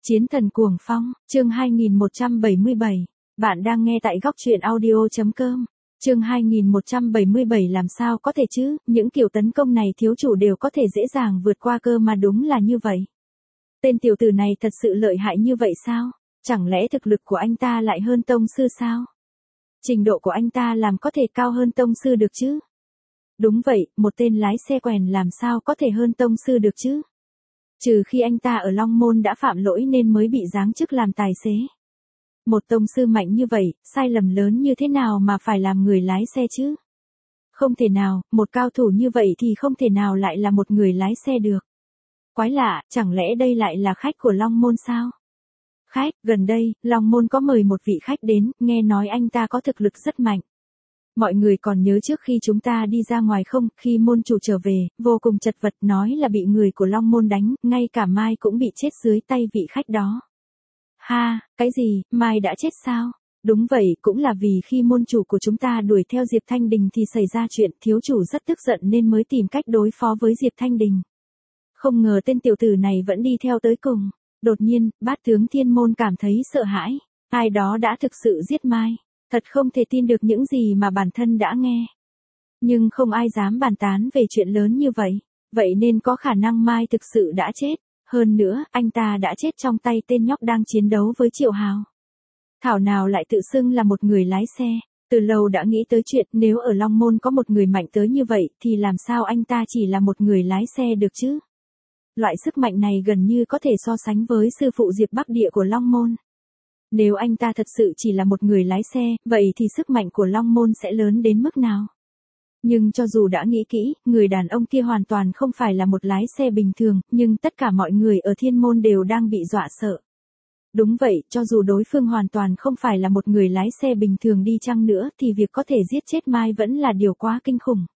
Chiến thần cuồng phong, chương 2177. Bạn đang nghe tại góc truyện audio.com. Chương 2177 làm sao có thể chứ, những kiểu tấn công này thiếu chủ đều có thể dễ dàng vượt qua cơ mà đúng là như vậy. Tên tiểu tử này thật sự lợi hại như vậy sao? Chẳng lẽ thực lực của anh ta lại hơn tông sư sao? Trình độ của anh ta làm có thể cao hơn tông sư được chứ? Đúng vậy, một tên lái xe quèn làm sao có thể hơn tông sư được chứ? Trừ khi anh ta ở Long Môn đã phạm lỗi nên mới bị giáng chức làm tài xế. Một tông sư mạnh như vậy, sai lầm lớn như thế nào mà phải làm người lái xe chứ? Không thể nào, một cao thủ như vậy thì không thể nào lại là một người lái xe được. Quái lạ, chẳng lẽ đây lại là khách của Long Môn sao? Khách, gần đây, Long Môn có mời một vị khách đến, nghe nói anh ta có thực lực rất mạnh. Mọi người còn nhớ trước khi chúng ta đi ra ngoài không, khi môn chủ trở về, vô cùng chật vật nói là bị người của Long Môn đánh, ngay cả Mai cũng bị chết dưới tay vị khách đó. Ha, cái gì, Mai đã chết sao? Đúng vậy, cũng là vì khi môn chủ của chúng ta đuổi theo Diệp Thanh Đình thì xảy ra chuyện, thiếu chủ rất tức giận nên mới tìm cách đối phó với Diệp Thanh Đình. Không ngờ tên tiểu tử này vẫn đi theo tới cùng. Đột nhiên, bát tướng thiên môn cảm thấy sợ hãi. Ai đó đã thực sự giết Mai. Thật không thể tin được những gì mà bản thân đã nghe. Nhưng không ai dám bàn tán về chuyện lớn như vậy. Vậy nên có khả năng Mai thực sự đã chết. Hơn nữa, anh ta đã chết trong tay tên nhóc đang chiến đấu với Triệu Hào. Thảo nào lại tự xưng là một người lái xe. Từ lâu đã nghĩ tới chuyện nếu ở Long Môn có một người mạnh tới như vậy thì làm sao anh ta chỉ là một người lái xe được chứ? Loại sức mạnh này gần như có thể so sánh với sư phụ Diệp Bắc Địa của Long Môn. Nếu anh ta thật sự chỉ là một người lái xe, vậy thì sức mạnh của Long Môn sẽ lớn đến mức nào? Nhưng cho dù đã nghĩ kỹ, người đàn ông kia hoàn toàn không phải là một lái xe bình thường, nhưng tất cả mọi người ở thiên môn đều đang bị dọa sợ. Đúng vậy, cho dù đối phương hoàn toàn không phải là một người lái xe bình thường đi chăng nữa thì việc có thể giết chết Mai vẫn là điều quá kinh khủng.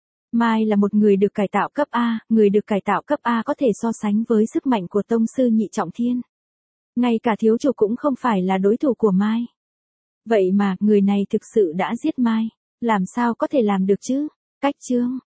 Mai là một người được cải tạo cấp A, người được cải tạo cấp A có thể so sánh với sức mạnh của tông sư nhị trọng thiên. Ngay cả thiếu chủ cũng không phải là đối thủ của Mai. Vậy mà, người này thực sự đã giết Mai. Làm sao có thể làm được chứ? Cách chương,